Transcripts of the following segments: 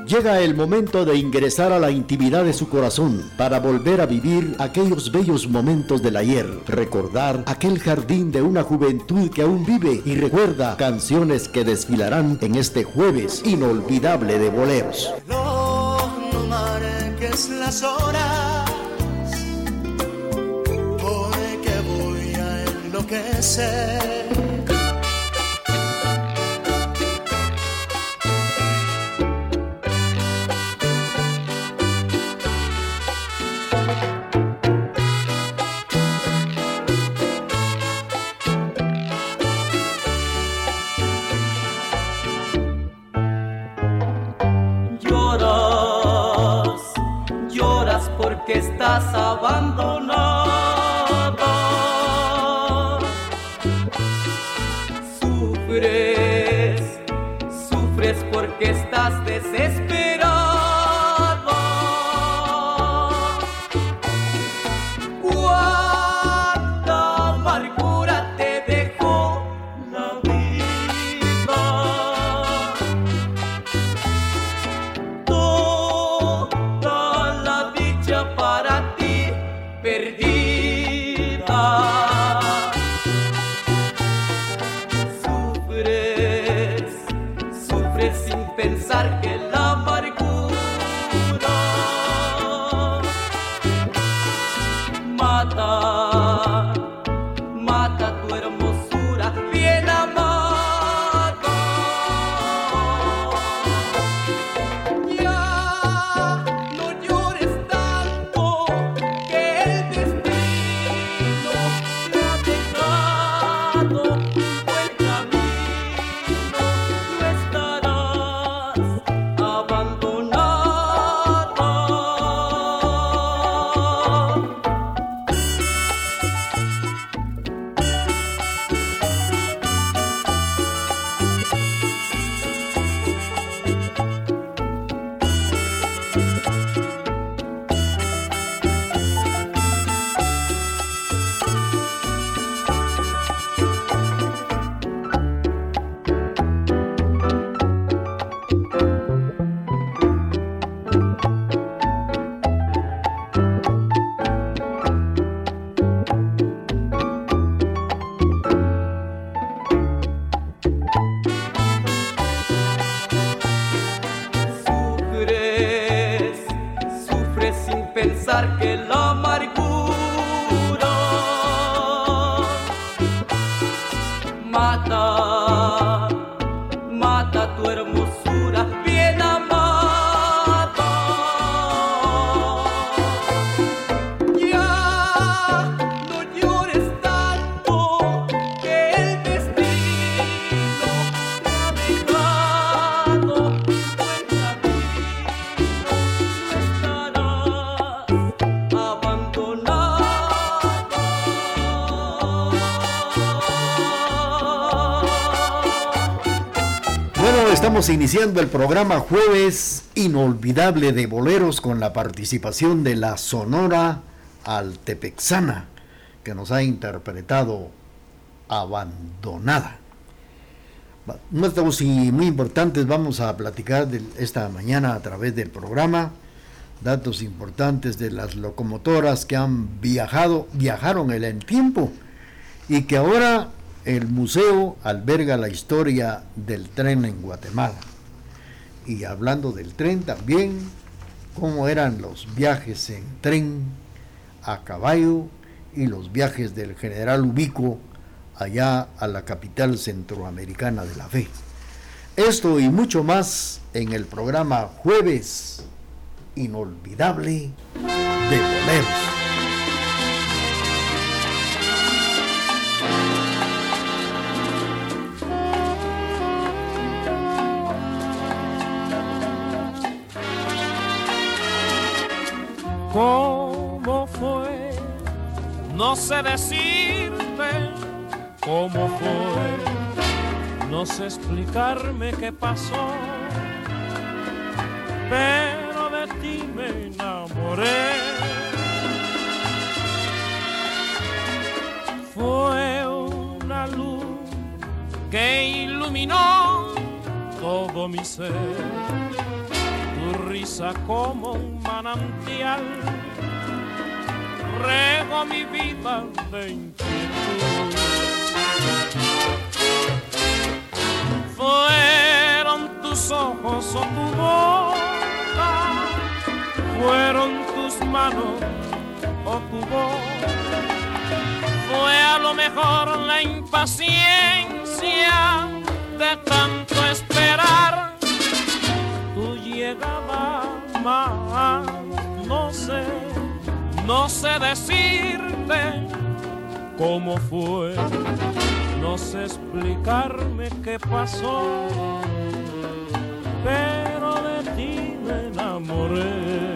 Llega el momento de ingresar a la intimidad de su corazón para volver a vivir aquellos bellos momentos del ayer, recordar aquel jardín de una juventud que aún vive y recuerda canciones que desfilarán en este jueves inolvidable de boleros. No marques las horas, porque voy a enloquecer. Porque estás abandonada, sufres porque estás desesperada. Cuánta amargura te dejó la vida, toda la dicha para ti perdida. Sufres sin pensar que la amargura mata tu hermosura bien amada. Ya no llores tanto, que el destino te ha dejado un buen camino, no estarás abandonada. Sufres sin pensar que la amargura mata tu hermosura bien amada. Ya no llores tanto, que el destino te ha dejado un buen camino, no estarás abandonada. Bueno, estamos iniciando el programa Jueves Inolvidable de Boleros con la participación de la Sonora Altepexana, que nos ha interpretado Abandonada. Unos datos muy importantes vamos a platicar esta mañana a través del programa. Datos importantes de las locomotoras que viajaron en el tiempo y que ahora el museo alberga la historia del tren en Guatemala. Y hablando del tren también, cómo eran los viajes en tren, a caballo, y los viajes del general Ubico allá a la capital centroamericana de la fe. Esto y mucho más en el programa Jueves Inolvidable de Boleros. ¿Cómo fue? No sé decirte cómo fue, no sé explicarme qué pasó, pero de ti me enamoré. Fue una luz que iluminó todo mi ser. tu risa como un manantial, rego mi vida de inquietud. Fueron tus ojos o tu boca, fueron tus manos o tu voz, fue a lo mejor la impaciencia de tanto esperar tu llegada más. No sé decirte cómo fue, no sé explicarme qué pasó, pero de ti me enamoré.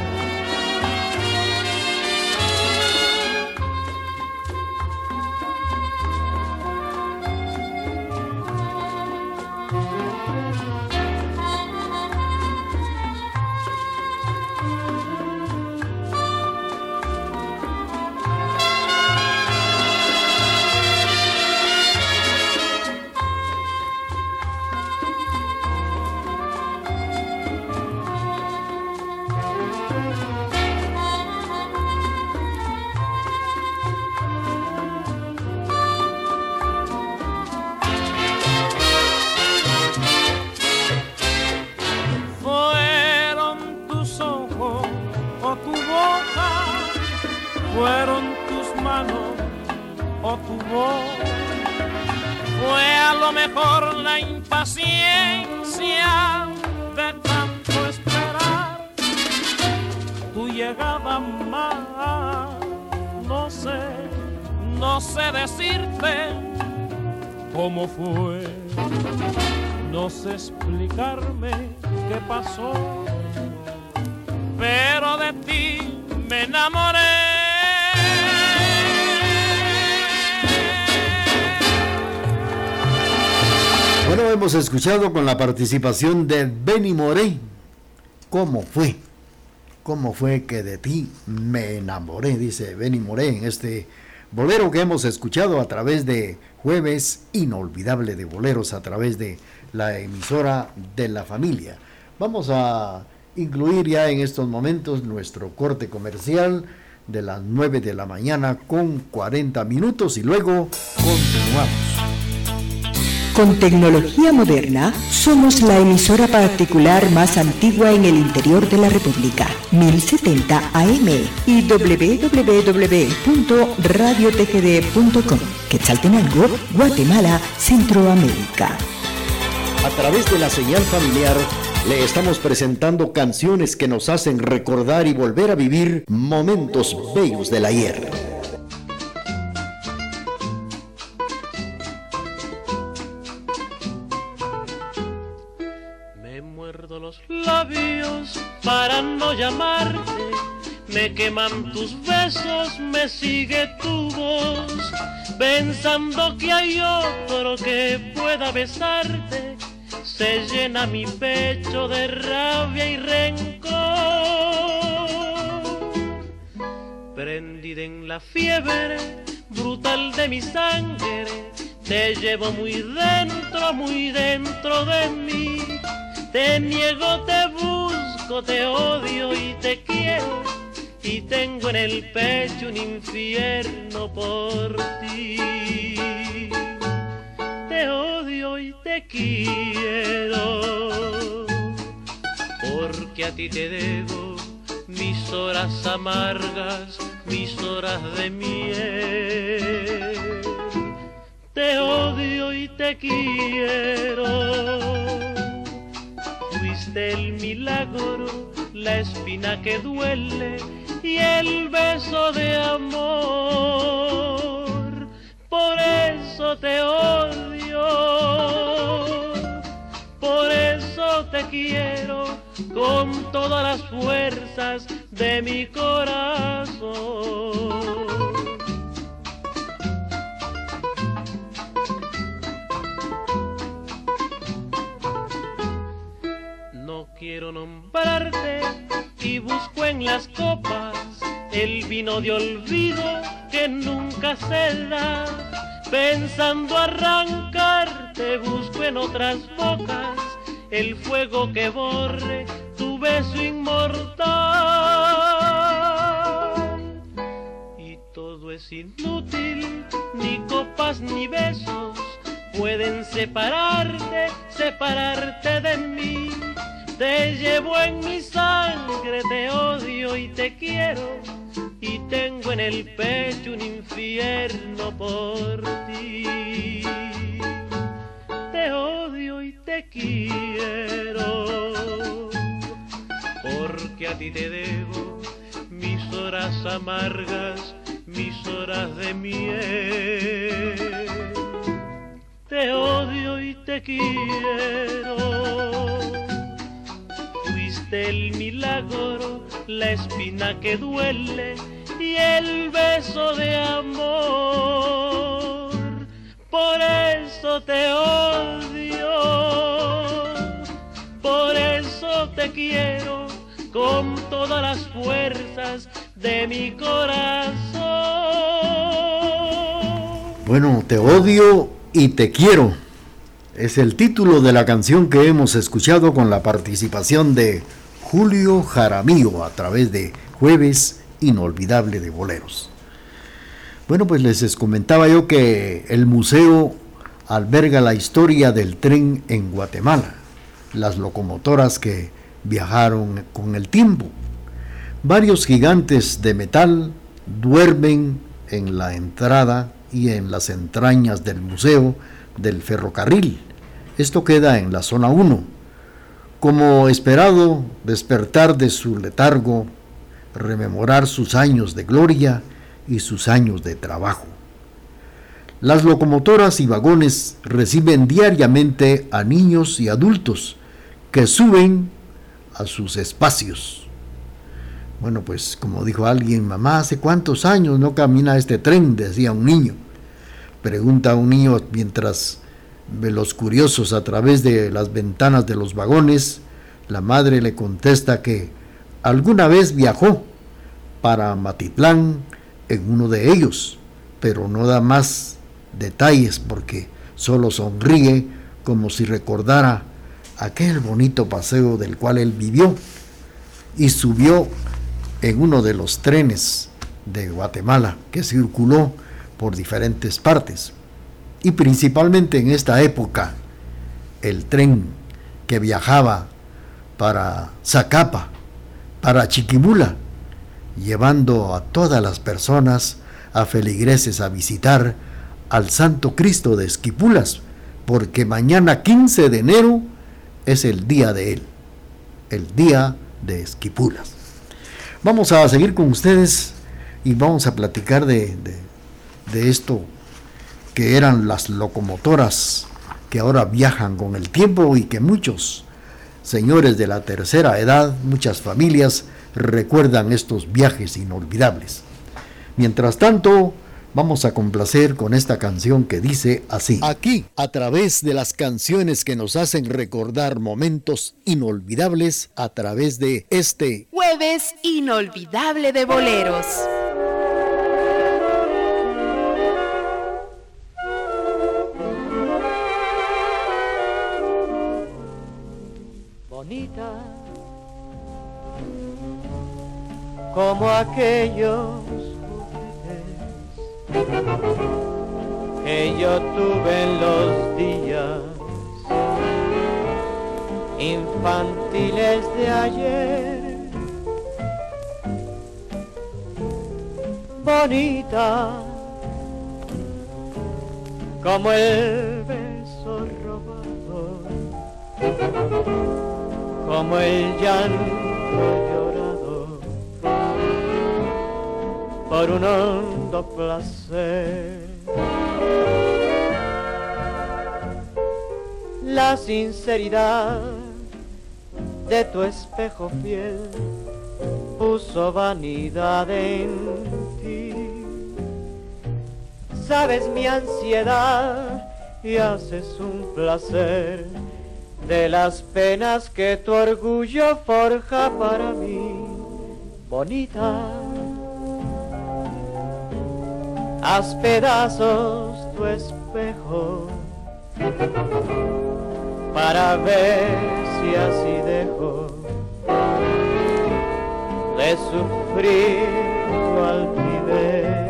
Fueron tus manos o tu voz, fue a lo mejor la impaciencia de tanto esperar tu llegada más. No sé decirte cómo fue, no sé explicarme qué pasó, pero de ti me enamoré. Bueno, hemos escuchado con la participación de Benny Moré, ¿cómo fue? ¿Cómo fue que de ti me enamoré? Dice Benny Moré en este bolero que hemos escuchado a través de Jueves Inolvidable de Boleros, a través de la emisora de la familia. Vamos a incluir ya en estos momentos nuestro corte comercial de las 9 de la mañana con 40 minutos y luego continuamos. Con tecnología moderna, somos la emisora particular más antigua en el interior de la República, 1070 AM y www.radiotgd.com, Quetzaltenango, Guatemala, Centroamérica. A través de la señal familiar, le estamos presentando canciones que nos hacen recordar y volver a vivir momentos bellos del ayer. Los labios para no llamarte, me queman tus besos, me sigue tu voz, pensando que hay otro que pueda besarte, se llena mi pecho de rabia y rencor. Prendida en la fiebre brutal de mi sangre, te llevo muy dentro de mí. Te niego, te busco, te odio y te quiero, y tengo en el pecho un infierno por ti. Te odio y te quiero, porque a ti te debo mis horas amargas, mis horas de miel. Te odio y te quiero. Fuiste el milagro, la espina que duele y el beso de amor. Por eso te odio, por eso te quiero con todas las fuerzas de mi corazón. No quiero nombrarte y busco en las copas el vino de olvido que nunca se da. Pensando arrancarte busco en otras bocas el fuego que borre tu beso inmortal. Y todo es inútil, ni copas ni besos pueden separarte de mí. Te llevo en mi sangre, te odio y te quiero, y tengo en el pecho un infierno por ti. Te odio y te quiero, porque a ti te debo mis horas amargas, mis horas de miel. Te odio y te quiero. Fuiste el milagro, la espina que duele y el beso de amor. Por eso te odio, por eso te quiero con todas las fuerzas de mi corazón. Bueno, te odio y te quiero. Es el título de la canción que hemos escuchado con la participación de Julio Jaramillo a través de Jueves Inolvidable de Boleros. Bueno, pues les comentaba yo que el museo alberga la historia del tren en Guatemala, las locomotoras que viajaron con el tiempo. Varios gigantes de metal duermen en la entrada y en las entrañas del Museo del Ferrocarril. Esto queda en la zona 1. Como esperado, despertar de su letargo, rememorar sus años de gloria y sus años de trabajo. Las locomotoras y vagones reciben diariamente a niños y adultos que suben a sus espacios. Bueno, pues como dijo alguien, mamá, ¿hace cuántos años no camina este tren?, decía un niño. Pregunta a un niño mientras ve los curiosos a través de las ventanas de los vagones. La madre le contesta que alguna vez viajó para Matitlán en uno de ellos, pero no da más detalles porque solo sonríe como si recordara aquel bonito paseo del cual él vivió y subió en uno de los trenes de Guatemala que circuló por diferentes partes. Y principalmente en esta época, el tren que viajaba para Zacapa, para Chiquimula, llevando a todas las personas, a feligreses, a visitar al Santo Cristo de Esquipulas, porque mañana 15 de enero es el día de él, el día de Esquipulas. Vamos a seguir con ustedes y vamos a platicar de esto que eran las locomotoras que ahora viajan con el tiempo y que muchos señores de la tercera edad, muchas familias recuerdan estos viajes inolvidables. Mientras tanto, vamos a complacer con esta canción que dice así. Aquí, a través de las canciones que nos hacen recordar momentos inolvidables, a través de este Jueves Inolvidable de Boleros. Bonita como aquellos que yo tuve en los días infantiles de ayer. Bonita como el beso robado, como el llanto llorado por un hondo placer. La sinceridad de tu espejo fiel puso vanidad en ti. Sabes mi ansiedad y haces un placer de las penas que tu orgullo forja para mí. Bonita, haz pedazos tu espejo para ver si así dejo de sufrir tu altivez.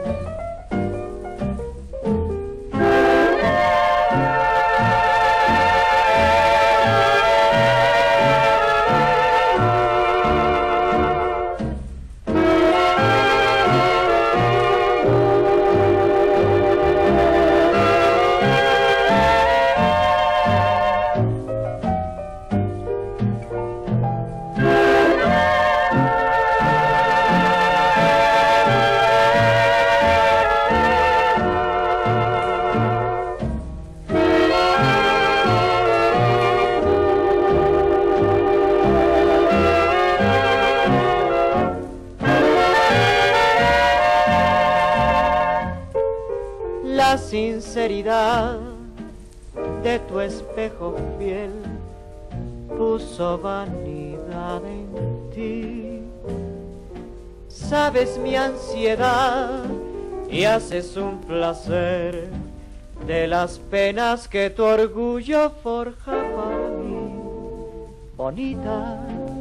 La sinceridad de tu espejo fiel puso vanidad en ti. Sabes mi ansiedad y haces un placer de las penas que tu orgullo forja para mí. Bonita,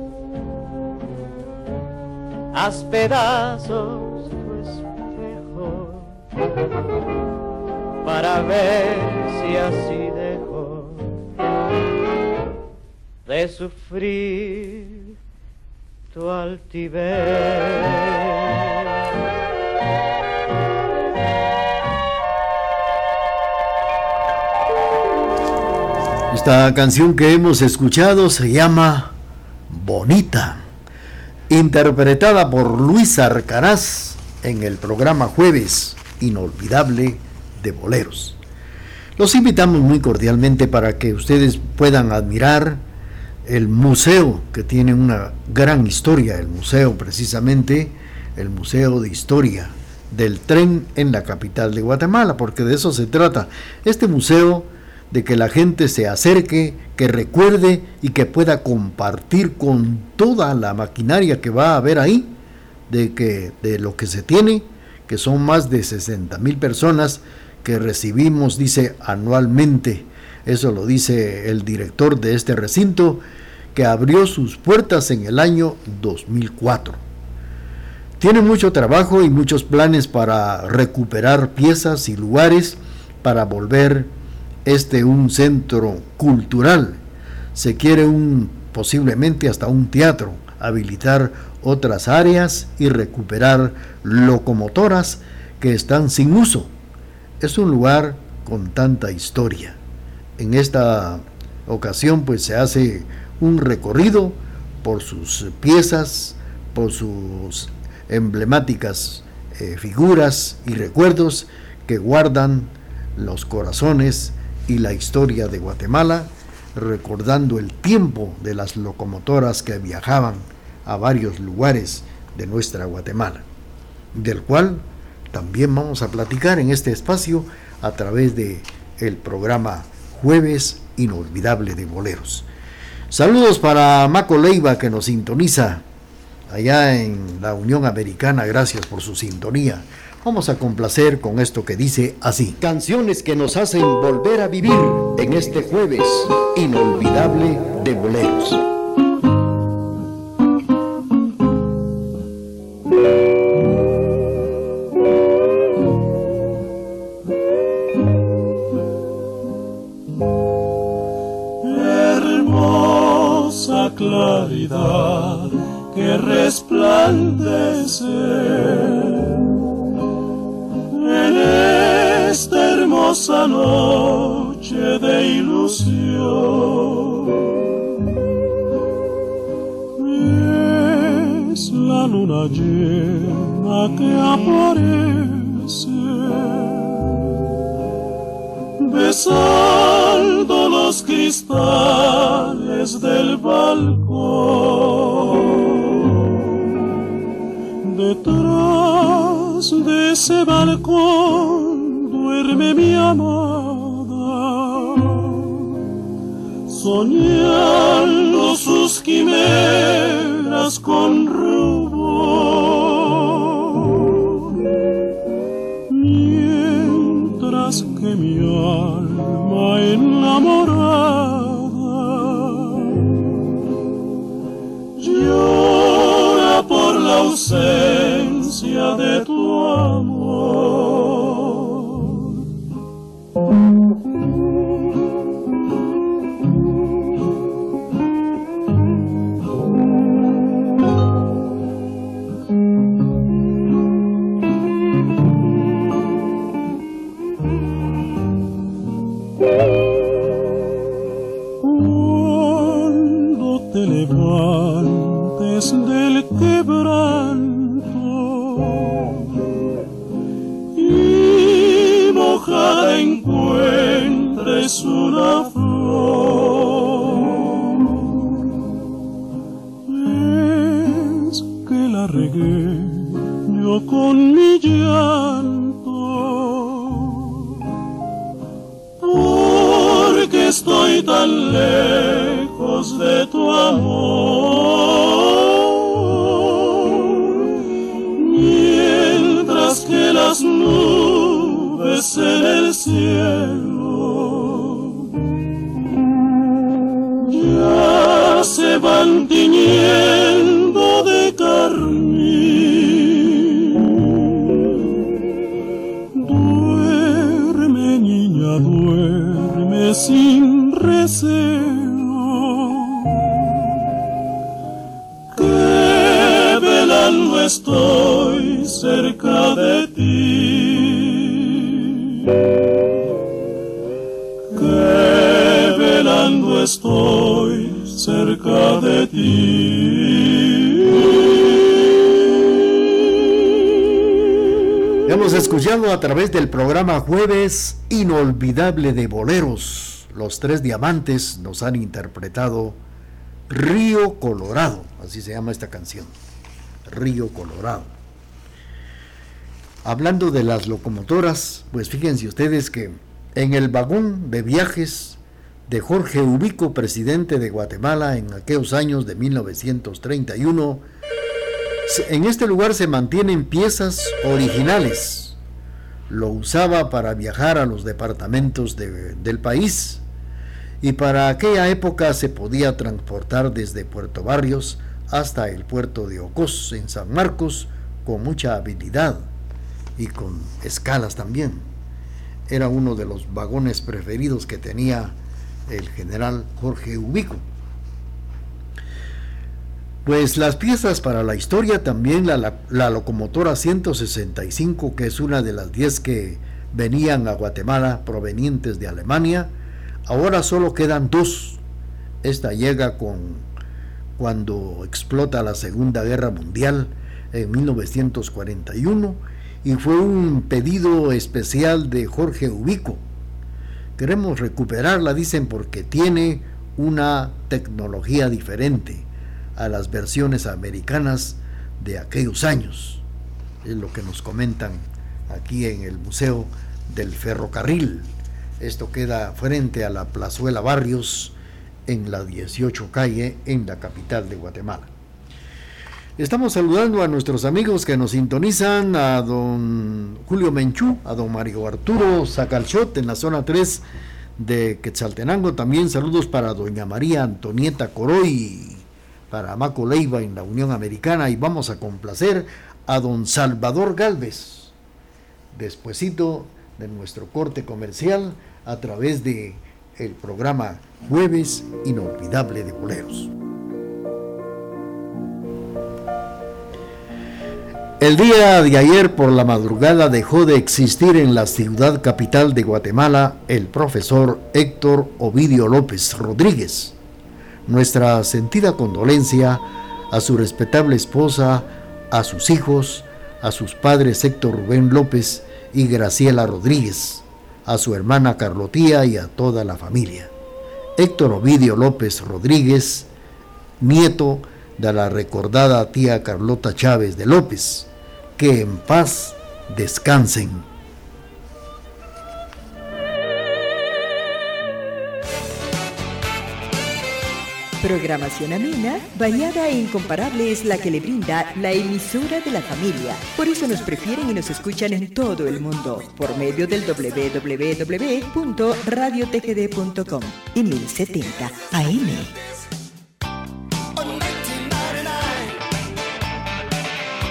haz pedazos tu espejo para ver si así dejo de sufrir tu altivez. Esta canción que hemos escuchado se llama Bonita, interpretada por Luis Arcaraz en el programa Jueves Inolvidable de Boleros. Los invitamos muy cordialmente para que ustedes puedan admirar el museo, que tiene una gran historia, el museo precisamente, el Museo de Historia del Tren en la capital de Guatemala, porque de eso se trata. Este museo, de que la gente se acerque, que recuerde y que pueda compartir con toda la maquinaria que va a haber ahí, de lo que se tiene, que son más de 60,000 personas que recibimos, dice, anualmente. Eso lo dice el director de este recinto, que abrió sus puertas en el año 2004. Tiene mucho trabajo y muchos planes para recuperar piezas y lugares para volver un centro cultural. Se quiere posiblemente hasta un teatro, habilitar otras áreas y recuperar locomotoras que están sin uso. Es un lugar con tanta historia. En esta ocasión pues se hace un recorrido por sus piezas, por sus emblemáticas figuras y recuerdos que guardan los corazones y la historia de Guatemala, recordando el tiempo de las locomotoras que viajaban a varios lugares de nuestra Guatemala, del cual también vamos a platicar en este espacio a través de el programa Jueves Inolvidable de Boleros. Saludos para Maco Leiva, que nos sintoniza allá en la Unión Americana. Gracias por su sintonía. Vamos a complacer con esto que dice así: canciones que nos hacen volver a vivir en este Jueves Inolvidable de Boleros. Claridad que resplandece en esta hermosa noche de ilusión. Es la luna llena que aparece besando los cristales del balcón. Detrás de ese balcón duerme mi amada, soñando sus quimeras con rubor, mientras que mi alma enamorada llora por ausencia de tu amor. Cuando te levantes del quebranto y mojada encuentres una flor, es que la regué yo con mi llanto, porque estoy tan lejos de tu amor, mientras que las nubes en el cielo ya se van tiñendo de carmín. Duerme, niña, duerme sin recelo, que velando estoy cerca de ti, que velando estoy cerca de ti. Hemos escuchado a través del programa Jueves Inolvidable de Boleros. Los Tres Diamantes nos han interpretado Río Colorado, así se llama esta canción, Río Colorado. Hablando de las locomotoras, pues fíjense ustedes que en el vagón de viajes de Jorge Ubico, presidente de Guatemala en aquellos años de 1931, en este lugar se mantienen piezas originales. Lo usaba para viajar a los departamentos del país, y para aquella época se podía transportar desde Puerto Barrios hasta el puerto de Ocós en San Marcos con mucha habilidad y con escalas también. Era uno de los vagones preferidos que tenía el general Jorge Ubico. Pues las piezas para la historia también, la locomotora 165, que es una de las 10 que venían a Guatemala provenientes de Alemania, ahora solo quedan 2. Esta llega cuando explota la Segunda Guerra Mundial en 1941 y fue un pedido especial de Jorge Ubico. Queremos recuperarla, dicen, porque tiene una tecnología diferente a las versiones americanas de aquellos años. Es lo que nos comentan aquí en el Museo del Ferrocarril. Esto queda frente a la Plazuela Barrios en la 18 calle en la capital de Guatemala. Estamos saludando a nuestros amigos que nos sintonizan, a don Julio Menchú, a don Mario Arturo Zacalchot en la zona 3 de Quetzaltenango. También saludos para doña María Antonieta Coroy, para Maco Leiva en la Unión Americana, y vamos a complacer a don Salvador Gálvez despuesito de nuestro corte comercial a través de el programa Jueves Inolvidable de Boleros. El día de ayer por la madrugada dejó de existir en la ciudad capital de Guatemala el profesor Héctor Ovidio López Rodríguez. Nuestra sentida condolencia a su respetable esposa, a sus hijos, a sus padres Héctor Rubén López y Graciela Rodríguez, a su hermana Carlotía y a toda la familia. Héctor Ovidio López Rodríguez, nieto de la recordada tía Carlota Chávez de López. Que en paz descansen. Programación amena, bañada e incomparable es la que le brinda la emisora de la familia. Por eso nos prefieren y nos escuchan en todo el mundo, por medio del www.radiotgd.com y 1070 AM.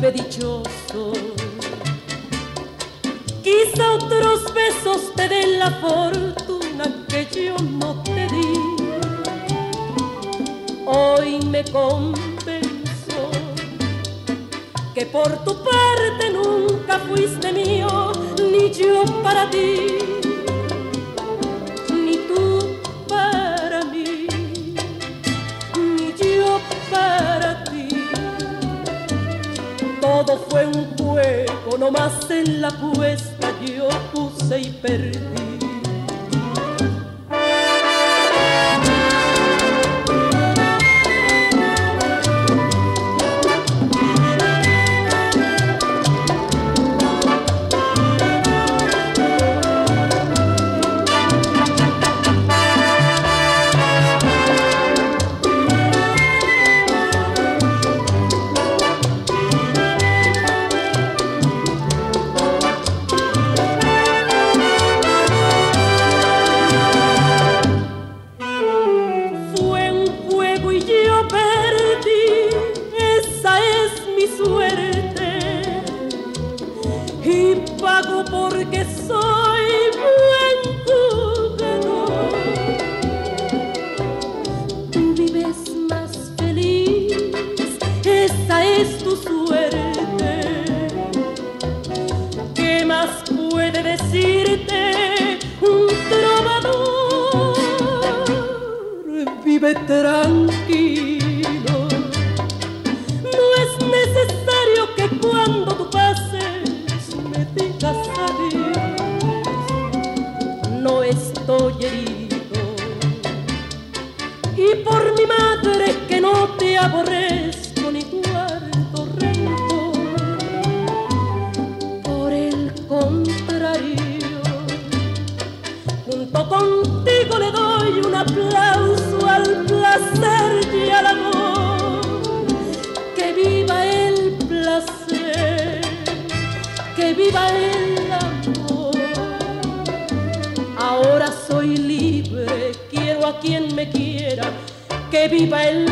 príncipe dichoso. Quizá otros besos te den la fortuna que yo no te di. Hoy me convenzo que por tu parte nunca fuiste mío, ni yo para ti, ni tú para mí, ni yo para ti. Todo fue un juego, nomás en la apuesta yo puse y perdí. Porque soy buen jugador. Tú vives más feliz, esa es tu suerte. ¿Qué más puede decirte un trovador? Vive tranquilo, no es necesario que cuando tú pases me digas adiós. No estoy herido, y por mi madre que no te aborrezco ni guardo rencor. Por el contrario, junto contigo le doy un aplauso al placer y al amor. Que viva el placer, que viva el amor. Ahora soy libre, quiero a quien me quiera. Que viva el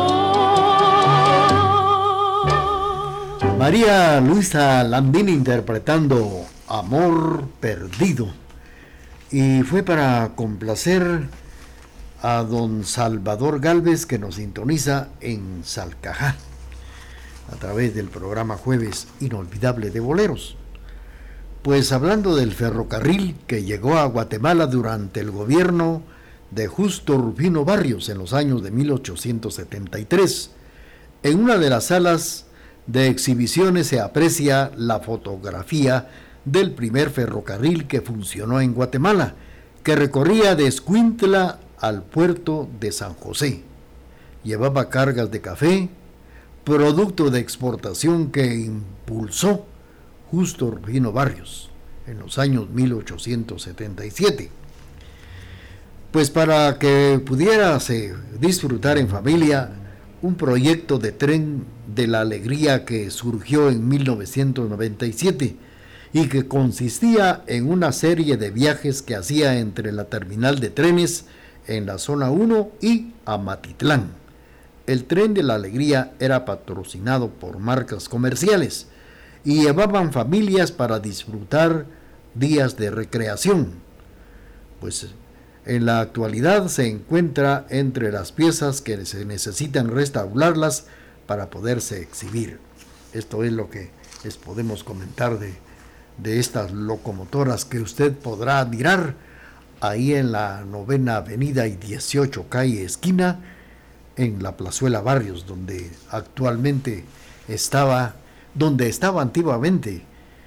amor. María Luisa Landín interpretando Amor Perdido. Y fue para complacer a don Salvador Gálvez, que nos sintoniza en Salcajá a través del programa Jueves Inolvidable de Boleros. Pues hablando del ferrocarril que llegó a Guatemala durante el gobierno de Justo Rufino Barrios en los años de 1873, en una de las salas de exhibiciones se aprecia la fotografía del primer ferrocarril que funcionó en Guatemala, que recorría de Escuintla al puerto de San José. Llevaba cargas de café, producto de exportación que impulsó Justo Rufino Barrios en los años 1877. Pues para que pudiérase disfrutar en familia, un proyecto de tren de la alegría que surgió en 1997 y que consistía en una serie de viajes que hacía entre la terminal de trenes en la zona 1 y Amatitlán. El tren de la alegría era patrocinado por marcas comerciales y llevaban familias para disfrutar días de recreación. Pues en la actualidad se encuentra entre las piezas que se necesitan restaurarlas para poderse exhibir. Esto es lo que les podemos comentar de estas locomotoras que usted podrá admirar ahí en la 9ª Avenida y 18 Calle Esquina, en la Plazuela Barrios, donde actualmente estaba antiguamente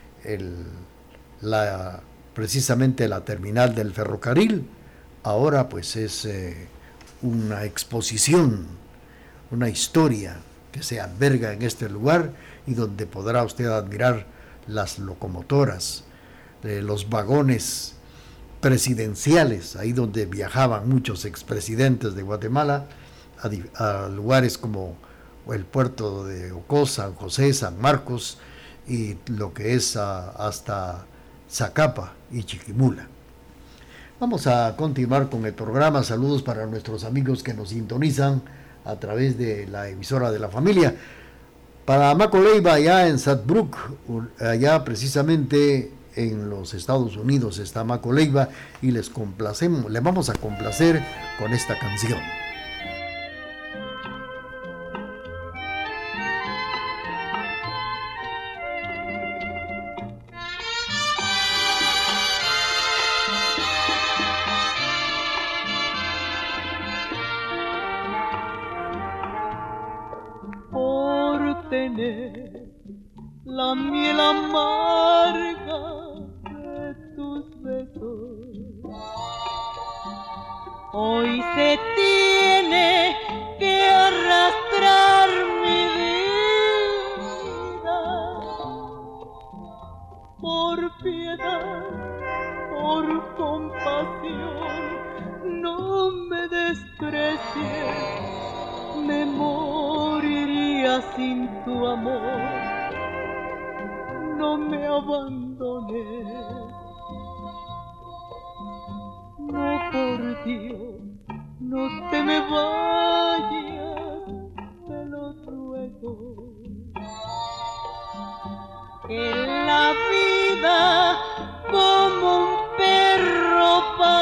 precisamente la terminal del ferrocarril. Ahora pues es una exposición, una historia que se alberga en este lugar y donde podrá usted admirar las locomotoras, los vagones presidenciales, ahí donde viajaban muchos expresidentes de Guatemala, a lugares como el puerto de Ocó, San José, San Marcos y lo que es hasta Zacapa y Chiquimula. Vamos a continuar con el programa. Saludos para nuestros amigos que nos sintonizan a través de la emisora de la familia. Para Maco Leiva, allá en Saddam, allá precisamente en los Estados Unidos está Maco Leiva, y le vamos a complacer con esta canción. La miel amarga de tus besos, hoy se tiene que arrastrar mi vida. Por piedad, por compasión, no me desprecies, me moriría sin tu amor. No me abandones, no, por Dios, no te me vayas, te lo ruego. En la vida como un perro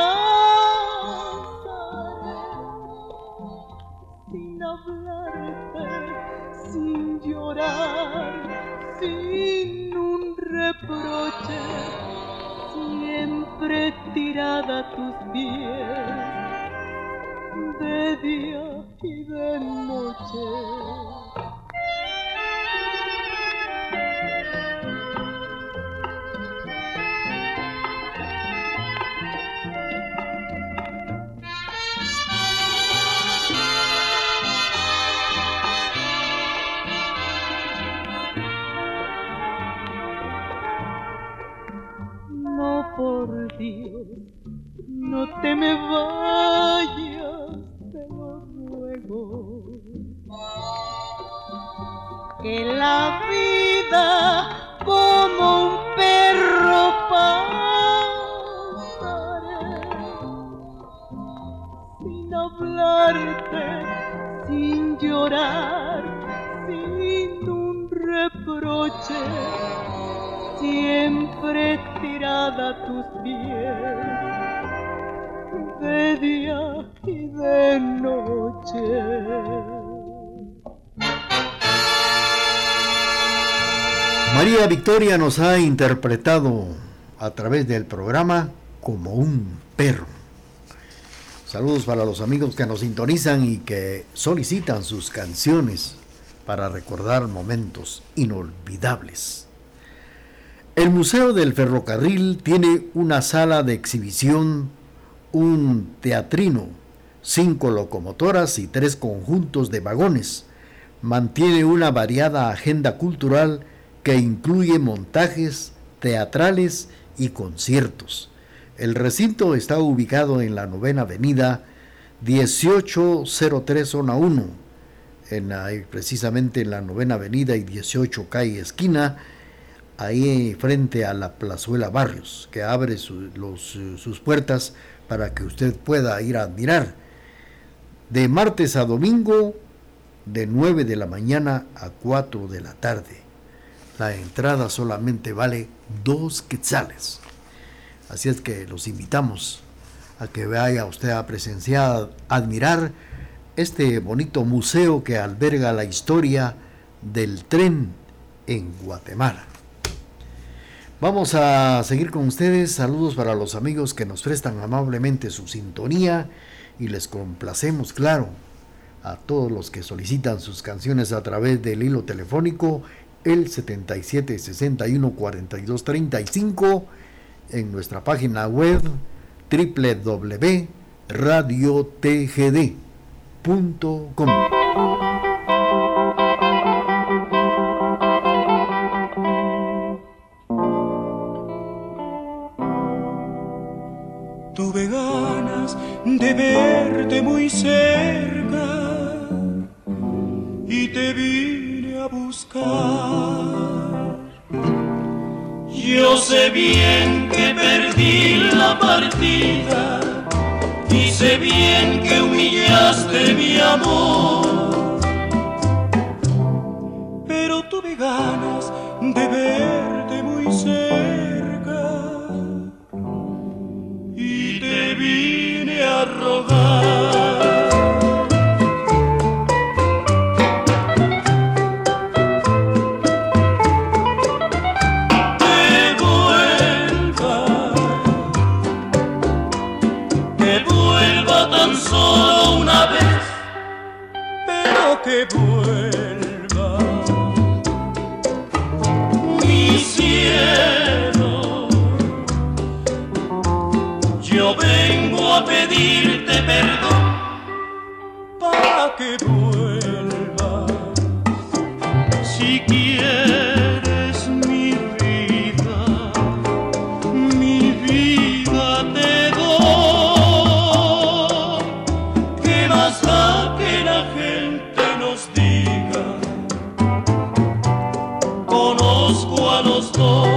pasaré, sin hablarte, sin llorar, sin un reproche, siempre tirada a tus pies, de día y de noche. Por Dios, no te me vayas, te lo ruego. Que la vida como un perro pasaré, sin hablarte, sin llorar, sin un reproche, siempre tirada a tus pies, de día y de noche. María Victoria nos ha interpretado a través del programa Como un perro. Saludos para los amigos que nos sintonizan y que solicitan sus canciones para recordar momentos inolvidables. El Museo del Ferrocarril tiene una sala de exhibición, un teatrino, 5 locomotoras y 3 conjuntos de vagones. Mantiene una variada agenda cultural que incluye montajes teatrales y conciertos. El recinto está ubicado en la 9ª Avenida 1803 Zona 1, precisamente en la 9ª Avenida y 18 Calle Esquina, ahí frente a la Plazuela Barrios, que abre sus puertas para que usted pueda ir a admirar. De martes a domingo, de 9 de la mañana a 4 de la tarde. La entrada solamente vale 2 quetzales. Así es que los invitamos a que vaya usted a presenciar, a admirar este bonito museo que alberga la historia del tren en Guatemala. Vamos a seguir con ustedes. Saludos para los amigos que nos prestan amablemente su sintonía y les complacemos, claro, a todos los que solicitan sus canciones a través del hilo telefónico el 77 61 42 35 en nuestra página web www.radiotgd.com. Tuve ganas de verte muy cerca y te vine a buscar. Yo sé bien que perdí la partida y sé bien que humillaste mi amor, pero que vuelva. Mi cielo, yo vengo a pedirte perdón para que vuelva. Si quieres mi vida te doy. ¿Qué más da que la gente nos diga? Conozco a los dos.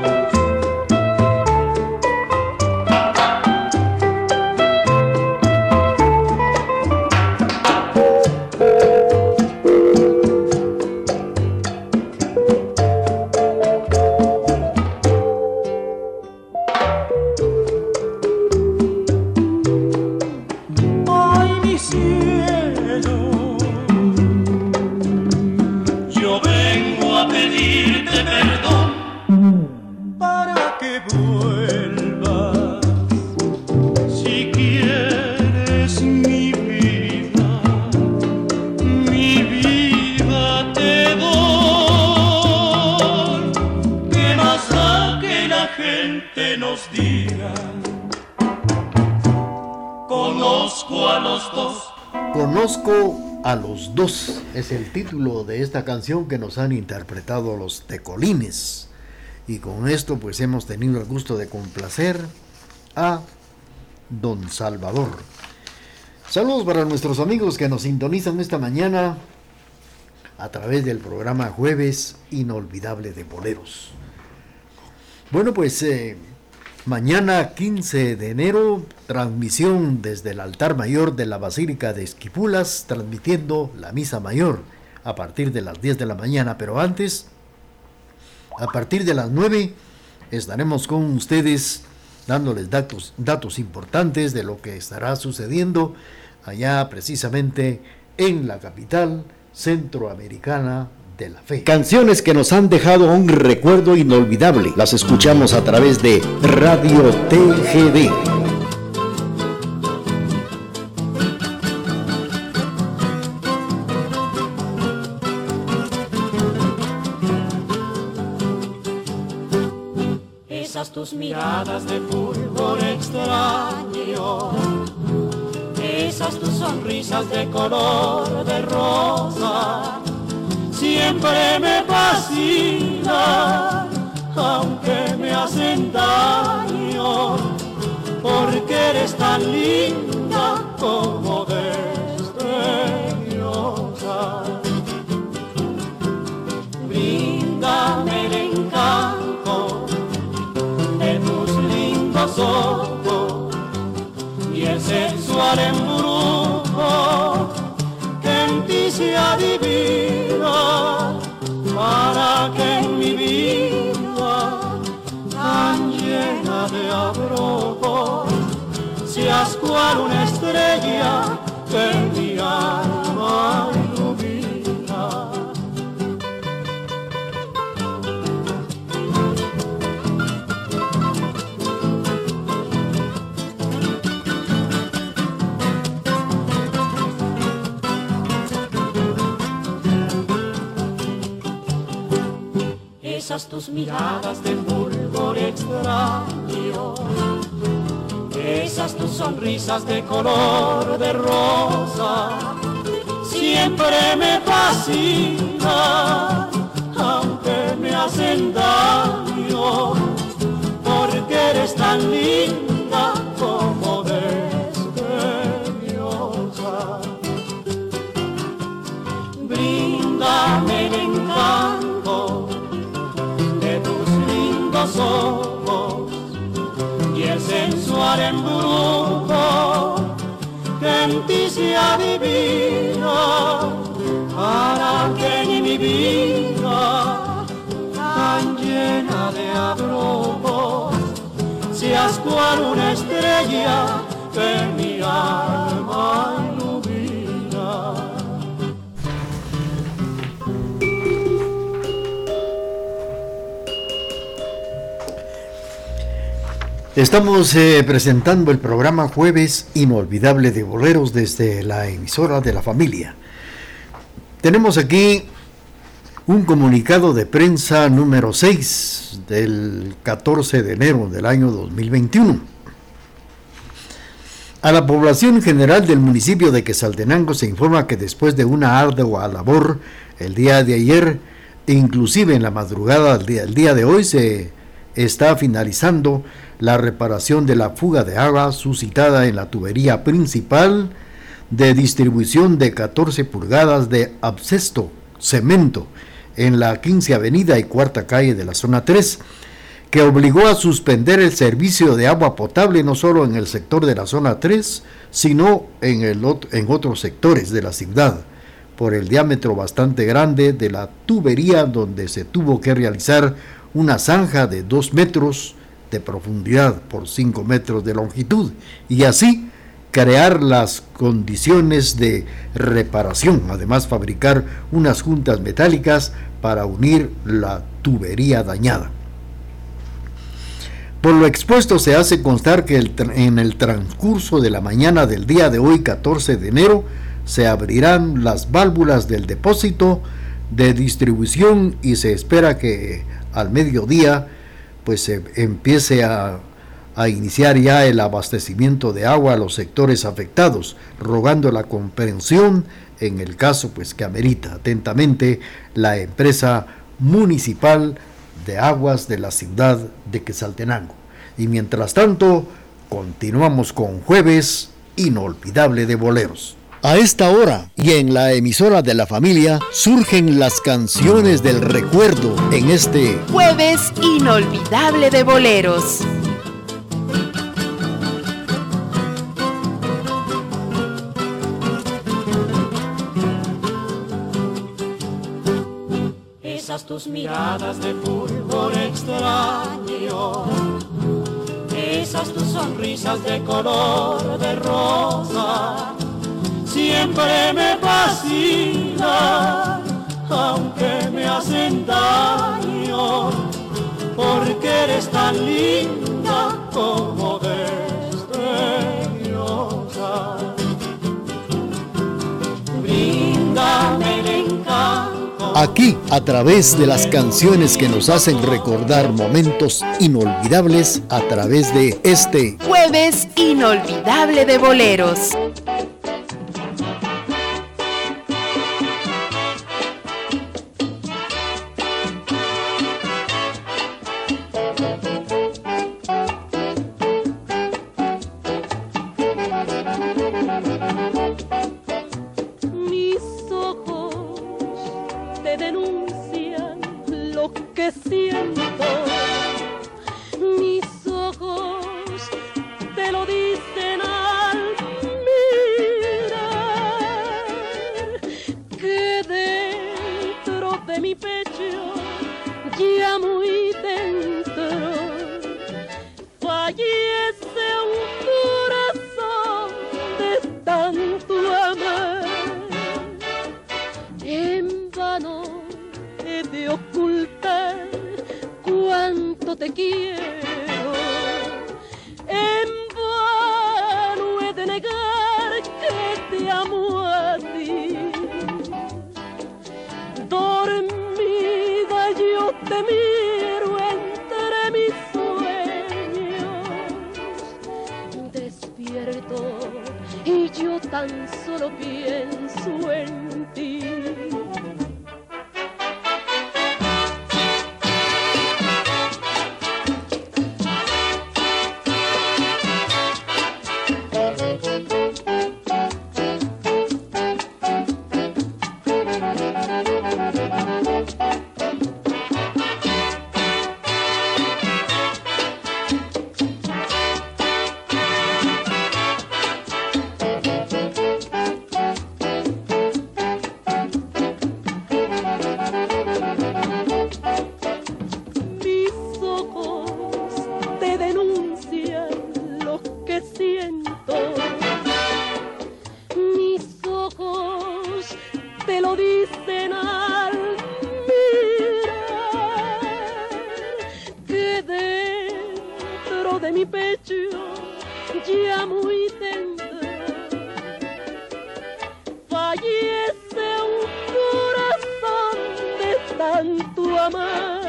Conozco a los dos es el título de esta canción que nos han interpretado los Tecolines, y con esto pues hemos tenido el gusto de complacer a Don Salvador. Saludos para nuestros amigos que nos sintonizan esta mañana a través del programa Jueves Inolvidable de Boleros. Bueno, pues mañana 15 de enero, transmisión desde el altar mayor de la Basílica de Esquipulas, transmitiendo la misa mayor a partir de las 10 de la mañana, pero antes, a partir de las 9, estaremos con ustedes dándoles datos importantes de lo que estará sucediendo allá precisamente en la capital centroamericana de la fe. Canciones que nos han dejado un recuerdo inolvidable. Las escuchamos a través de Radio TGD. Esas tus miradas de fulgor extraño, esas tus sonrisas de color de rosa, siempre me fascinan, aunque me hacen daño, porque eres tan linda como destrellosa. Bríndame el encanto de tus lindos ojos y el sensual embrujo que en ti se adivina, para que en mi vida tan llena de abrojos seas cual una estrella que mi alma ilumina. Esas tus miradas de fulgor extraño, esas tus sonrisas de color de rosa, siempre me fascinan, aunque me hacen daño, porque eres tan linda como destrellosa. Bríndame el encanto de tus lindos ojos y el sensual embrujo que en ti se adivina, para que en mi vida tan llena de abrojos seas cual una estrella que mi alma ilumina. Estamos presentando el programa Jueves Inolvidable de Boleros desde la emisora de la familia. Tenemos aquí un comunicado de prensa número 6 del 14 de enero del año 2021. A la población general del municipio de Quetzaltenango se informa que después de una ardua labor el día de ayer, e inclusive en la madrugada del día de hoy, se está finalizando la reparación de la fuga de agua suscitada en la tubería principal de distribución de 14 pulgadas de asbesto, cemento, en la 15 Avenida y Cuarta Calle de la Zona 3, que obligó a suspender el servicio de agua potable no solo en el sector de la Zona 3, sino en otros sectores de la ciudad, por el diámetro bastante grande de la tubería, donde se tuvo que realizar una zanja de 2 metros de profundidad por 5 metros de longitud, y así crear las condiciones de reparación, además fabricar unas juntas metálicas para unir la tubería dañada. Por lo expuesto se hace constar que en el transcurso de la mañana del día de hoy, 14 de enero, se abrirán las válvulas del depósito de distribución y se espera que al mediodía pues se empiece a iniciar ya el abastecimiento de agua a los sectores afectados, rogando la comprensión en el caso pues que amerita. Atentamente, la empresa municipal de aguas de la ciudad de Quetzaltenango. Y mientras tanto, continuamos con Jueves Inolvidable de Boleros. A esta hora y en la emisora de la familia surgen las canciones del recuerdo en este Jueves Inolvidable de Boleros. Esas tus miradas de fulgor extraño, esas tus sonrisas de color de rosa, siempre me fascinan, aunque me hacen daño, porque eres tan linda como destellosa. Bríndame el encanto. Aquí, a través de las canciones que nos hacen recordar momentos inolvidables, a través de este Jueves Inolvidable de Boleros. tanto amar.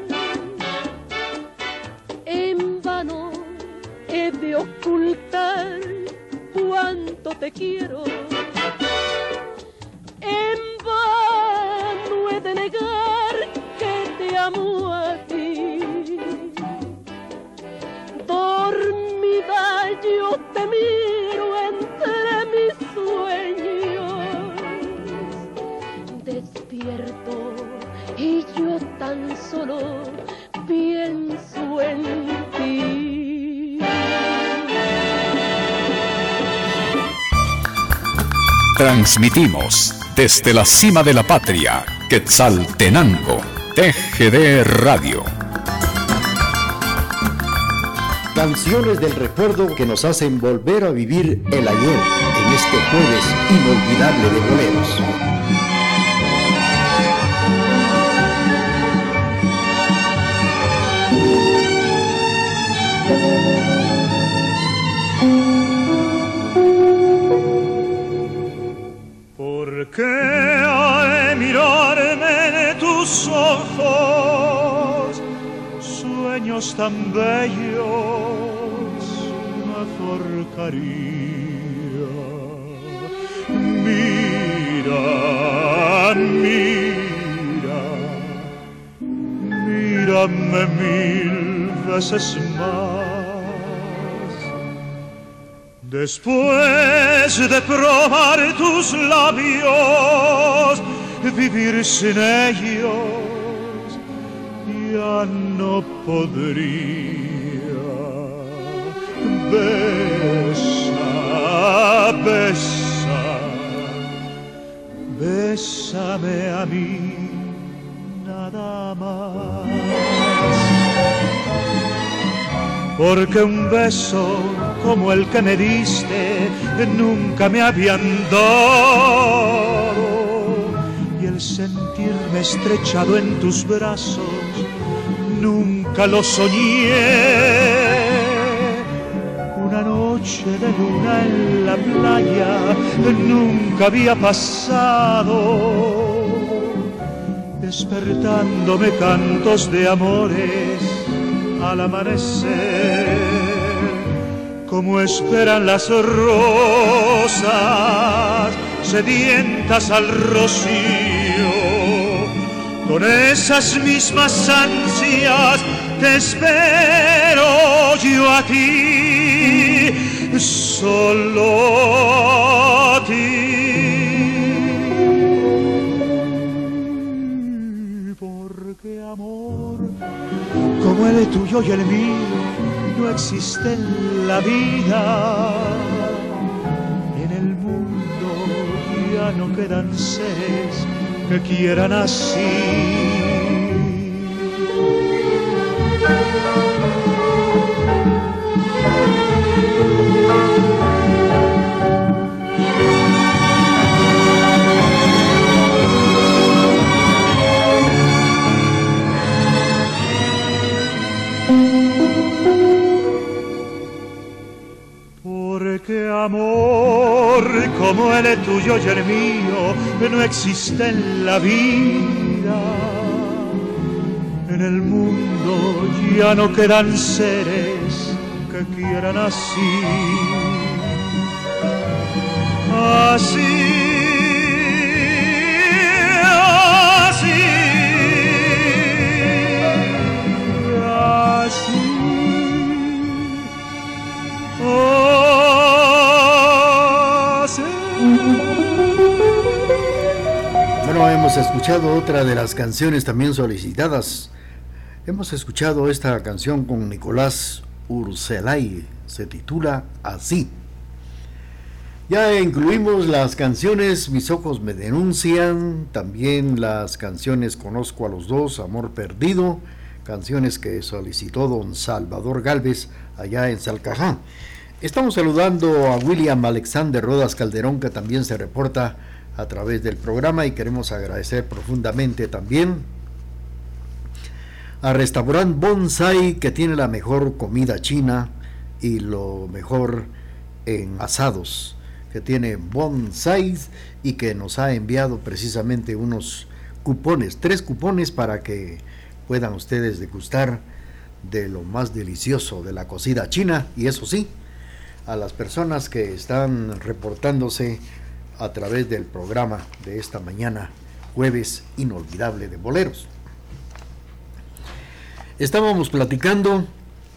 En vano he de ocultar cuánto te quiero. En vano he de negar que te amo a ti. Dormida yo te miro entre mis sueños. Despierto y yo tan solo pienso en ti. Transmitimos desde la cima de la patria, Quetzaltenango, TGD Radio. Canciones del recuerdo que nos hacen volver a vivir el ayer en este jueves inolvidable de boleros. ¿Por qué al mirarme en tus ojos sueños tan bellos me forcaría? Mira, mira, mírame 1000 veces más. Después de probar tus labios, vivir sin ellos ya no podría. Besa, besa, bésame a mí nada más. Porque un beso como el que me diste nunca me habían dado, y el sentirme estrechado en tus brazos nunca lo soñé. Una noche de luna en la playa nunca había pasado, despertándome cantos de amores al amanecer, como esperan las rosas sedientas al rocío. Con esas mismas ansias te espero yo a ti, solo a ti. Porque amor como el tuyo y el mío no existe en la vida. En el mundo ya no quedan seres que quieran así. Porque amor como el tuyo y el mío no existe en la vida. En el mundo ya no quedan seres que quieran así. Así, así, así. Bueno, hemos escuchado otra de las canciones también solicitadas. Hemos escuchado esta canción con Nicolás Urselay, se titula Así. Ya incluimos las canciones Mis ojos me denuncian, también las canciones Conozco a los dos, Amor perdido, canciones que solicitó don Salvador Gálvez allá en Salcajá. Estamos saludando a William Alexander Rodas Calderón, que también se reporta a través del programa, y queremos agradecer profundamente también a Restaurant Bonsai, que tiene la mejor comida china y lo mejor en asados, que tiene Bonsai y que nos ha enviado precisamente unos cupones, 3 cupones para que puedan ustedes degustar de lo más delicioso de la cocina china. Y eso sí, a las personas que están reportándose a través del programa de esta mañana, jueves inolvidable de boleros. Estábamos platicando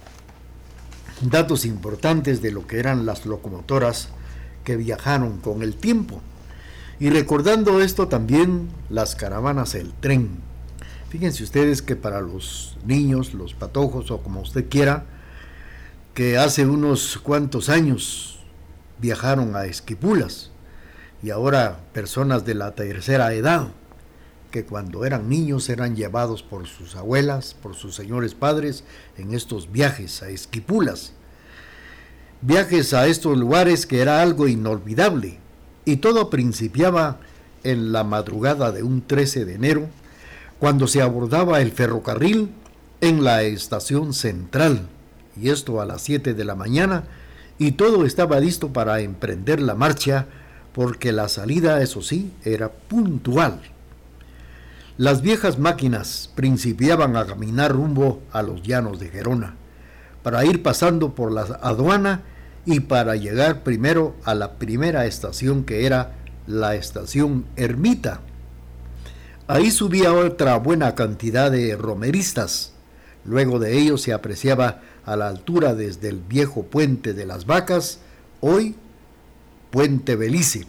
datos importantes de lo que eran las locomotoras que viajaron con el tiempo, y recordando esto también las caravanas, el tren. Fíjense ustedes que para los niños, los patojos o como usted quiera, que hace unos cuantos años viajaron a Esquipulas, y ahora personas de la tercera edad que cuando eran niños eran llevados por sus abuelas, por sus señores padres en estos viajes a Esquipulas, viajes a estos lugares que era algo inolvidable. Y todo principiaba en la madrugada de un 13 de enero, cuando se abordaba el ferrocarril en la estación central, y esto a las 7 de la mañana, y todo estaba listo para emprender la marcha, porque la salida, eso sí, era puntual. Las viejas máquinas principiaban a caminar rumbo a los llanos de Gerona, para ir pasando por la aduana y para llegar primero a la primera estación, que era la estación Ermita. Ahí subía otra buena cantidad de romeristas. Luego de ello se apreciaba a la altura desde el viejo puente de las Vacas, hoy Puente Belice,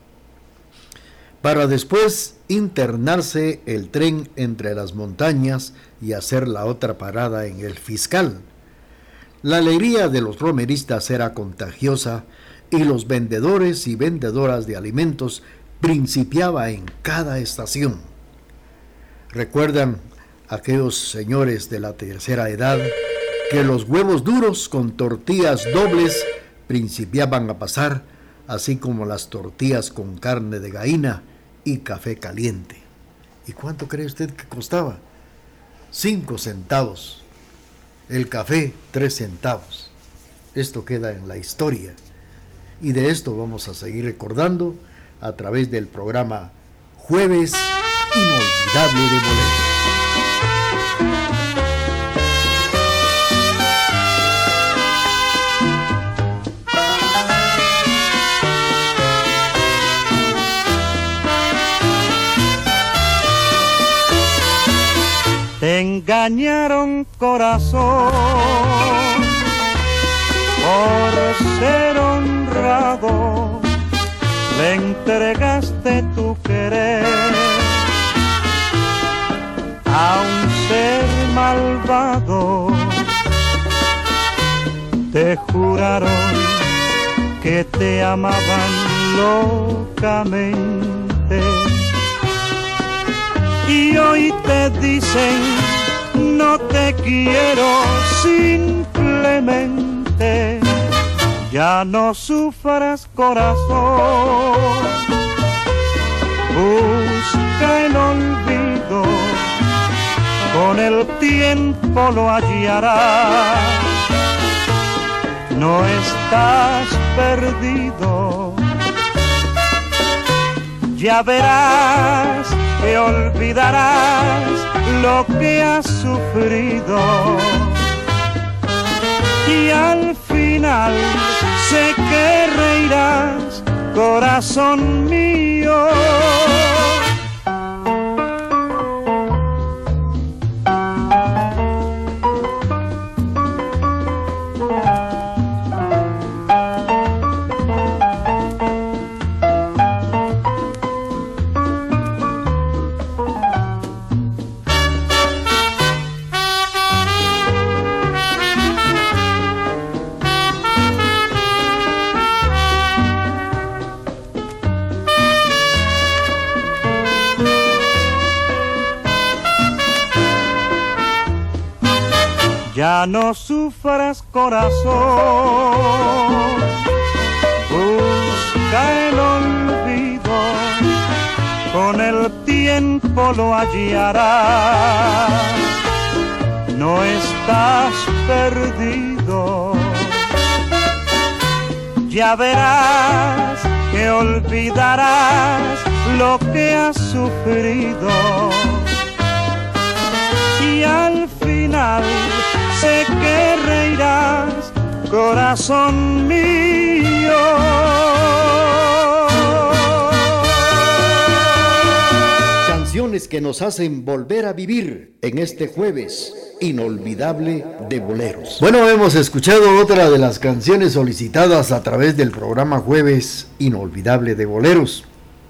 para después internarse el tren entre las montañas y hacer la otra parada en el Fiscal. La alegría de los romeristas era contagiosa, y los vendedores y vendedoras de alimentos principiaba en cada estación. ¿Recuerdan aquellos señores de la tercera edad que los huevos duros con tortillas dobles principiaban a pasar, así como las tortillas con carne de gallina y café caliente? ¿Y cuánto cree usted que costaba? 5 centavos. El café, 3 centavos. Esto queda en la historia, y de esto vamos a seguir recordando a través del programa Jueves Inolvidable de Boleros. Te engañaron, corazón, por ser honrado, le entregaste tu querer a un ser malvado. Te juraron que te amaban locamente, y hoy te dicen no te quiero, simplemente ya no sufras, corazón. Busca el olvido, con el tiempo lo hallarás. No estás perdido, ya verás que olvidarás lo que has sufrido, y al final sé que reirás, corazón mío. Ya no sufras, corazón, busca el olvido, con el tiempo lo hallarás. No estás perdido, ya verás que olvidarás lo que has sufrido. corazón mío. Canciones que nos hacen volver a vivir en este jueves inolvidable de boleros. Bueno, hemos escuchado otra de las canciones solicitadas a través del programa Jueves Inolvidable de Boleros.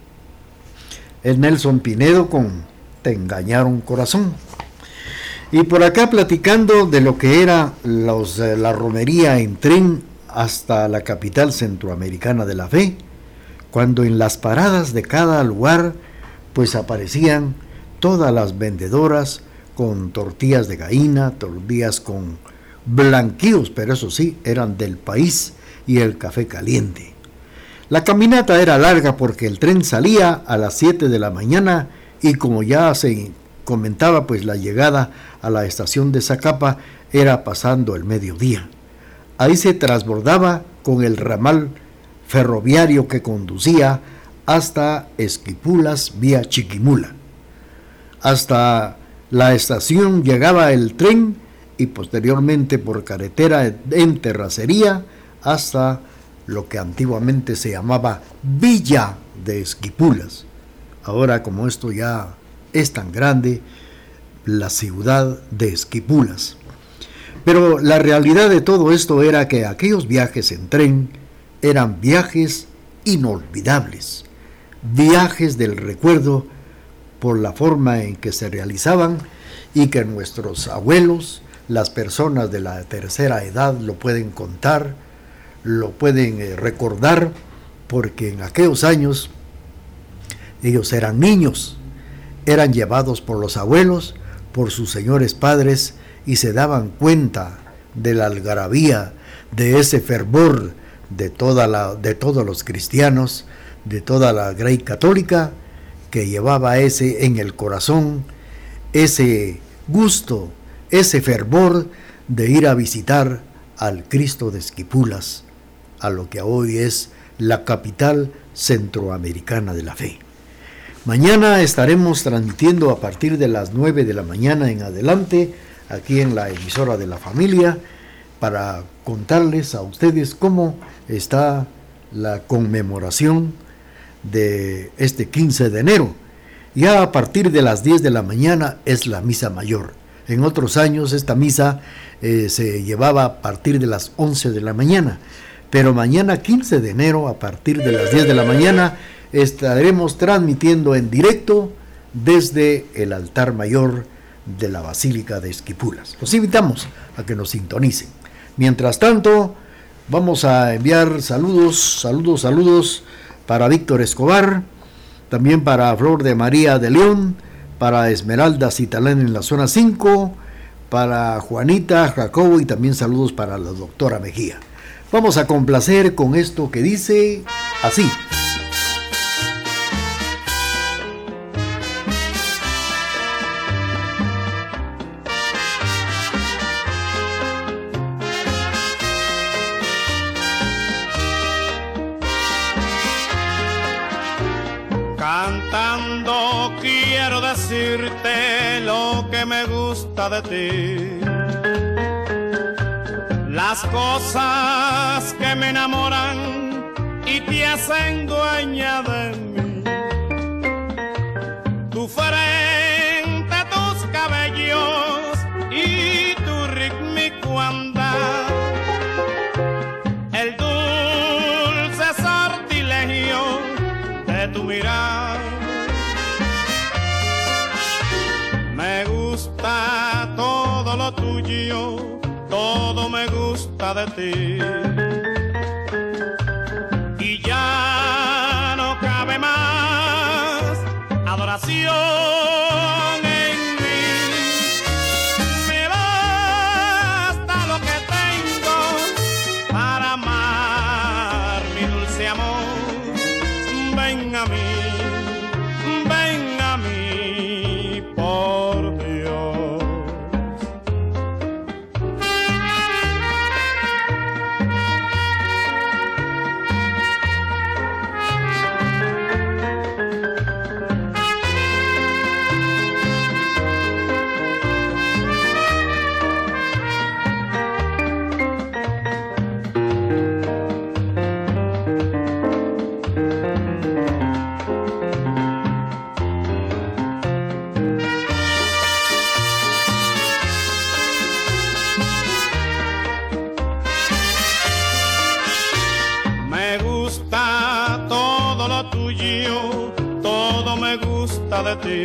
Es Nelson Pinedo con Te engañaron corazón. Y por acá platicando de lo que era la romería en tren hasta la capital centroamericana de la fe, cuando en las paradas de cada lugar pues aparecían todas las vendedoras con tortillas de gallina, tortillas con blanquillos, pero eso sí, eran del país, y el café caliente. La caminata era larga porque el tren salía a las 7 de la mañana y como ya se comentaba, pues la llegada a la estación de Zacapa era pasando el mediodía. Ahí se transbordaba con el ramal ferroviario que conducía hasta Esquipulas vía Chiquimula. Hasta la estación llegaba el tren y posteriormente por carretera en terracería hasta lo que antiguamente se llamaba Villa de Esquipulas. Ahora, como esto ya es tan grande, la ciudad de Esquipulas. Pero la realidad de todo esto era que aquellos viajes en tren eran viajes inolvidables, viajes del recuerdo por la forma en que se realizaban y que nuestros abuelos, las personas de la tercera edad lo pueden contar, lo pueden recordar, porque en aquellos años ellos eran niños, eran llevados por los abuelos, por sus señores padres, y se daban cuenta de la algarabía, de ese fervor de todos los cristianos, de toda la Grey Católica, que llevaba ese en el corazón, ese gusto, ese fervor de ir a visitar al Cristo de Esquipulas, a lo que hoy es la capital centroamericana de la fe. Mañana estaremos transmitiendo a partir de las 9 de la mañana en adelante, aquí en la emisora de la familia, para contarles a ustedes cómo está la conmemoración de este 15 de enero. Ya a partir de las 10 de la mañana es la misa mayor. En otros años esta misa se llevaba a partir de las 11 de la mañana, pero mañana 15 de enero a partir de las 10 de la mañana estaremos transmitiendo en directo desde el altar mayor de la Basílica de Esquipulas. Los invitamos a que nos sintonicen. Mientras tanto, vamos a enviar saludos para Víctor Escobar, también para Flor de María de León, para Esmeralda Citalán en la zona 5, para Juanita, Jacobo, y también saludos para la doctora Mejía. Vamos a complacer con esto que dice así. Cantando quiero decirte lo que me gusta de ti, las cosas que me enamoran y te hacen dueña de mí. Tu frente, tus cabellos y tu rítmico andar, el dulce sortilegio de tu mirar. Me gusta todo lo tuyo, todo me gusta de ti. Y ya no cabe más adoración en mí. Me basta lo que tengo para amar mi dulce amor. Ven a mí, por Dios. gusta de ti.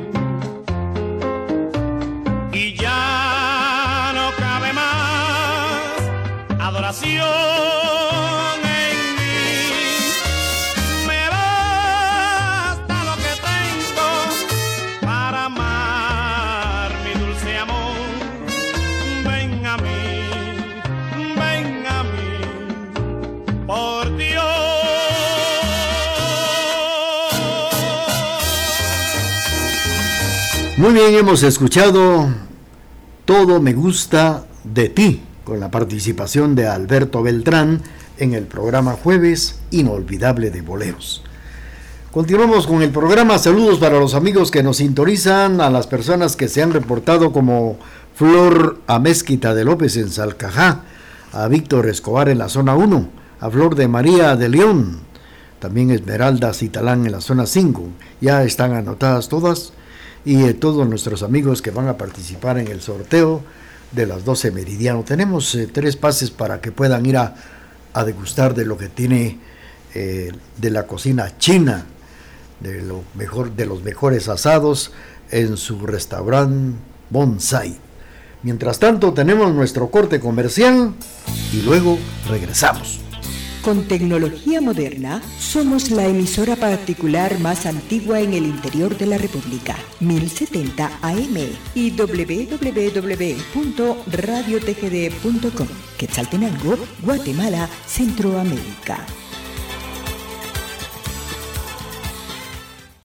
Y ya no cabe más adoración en mí. Me basta lo que tengo para amar mi dulce amor. Ven a mí, por Dios. Muy bien, hemos escuchado Todo me gusta de ti, con la participación de Alberto Beltrán en el programa Jueves Inolvidable de Boleros. Continuamos con el programa. Saludos para los amigos que nos sintonizan, a las personas que se han reportado como Flor Amezquita de López en Salcajá, a Víctor Escobar en la zona 1, a Flor de María de León, también Esmeralda Citalán en la zona 5. Ya están anotadas todas, y todos nuestros amigos que van a participar en el sorteo de las 12 meridiano. Tenemos 3 pases para que puedan ir a degustar de lo que tiene de la cocina china, de los mejores asados en su restaurante Bonsai. Mientras tanto, tenemos nuestro corte comercial y luego regresamos. Con tecnología moderna, somos la emisora particular más antigua en el interior de la República, 1070 AM y www.radiotgd.com, Quetzaltenango, Guatemala, Centroamérica.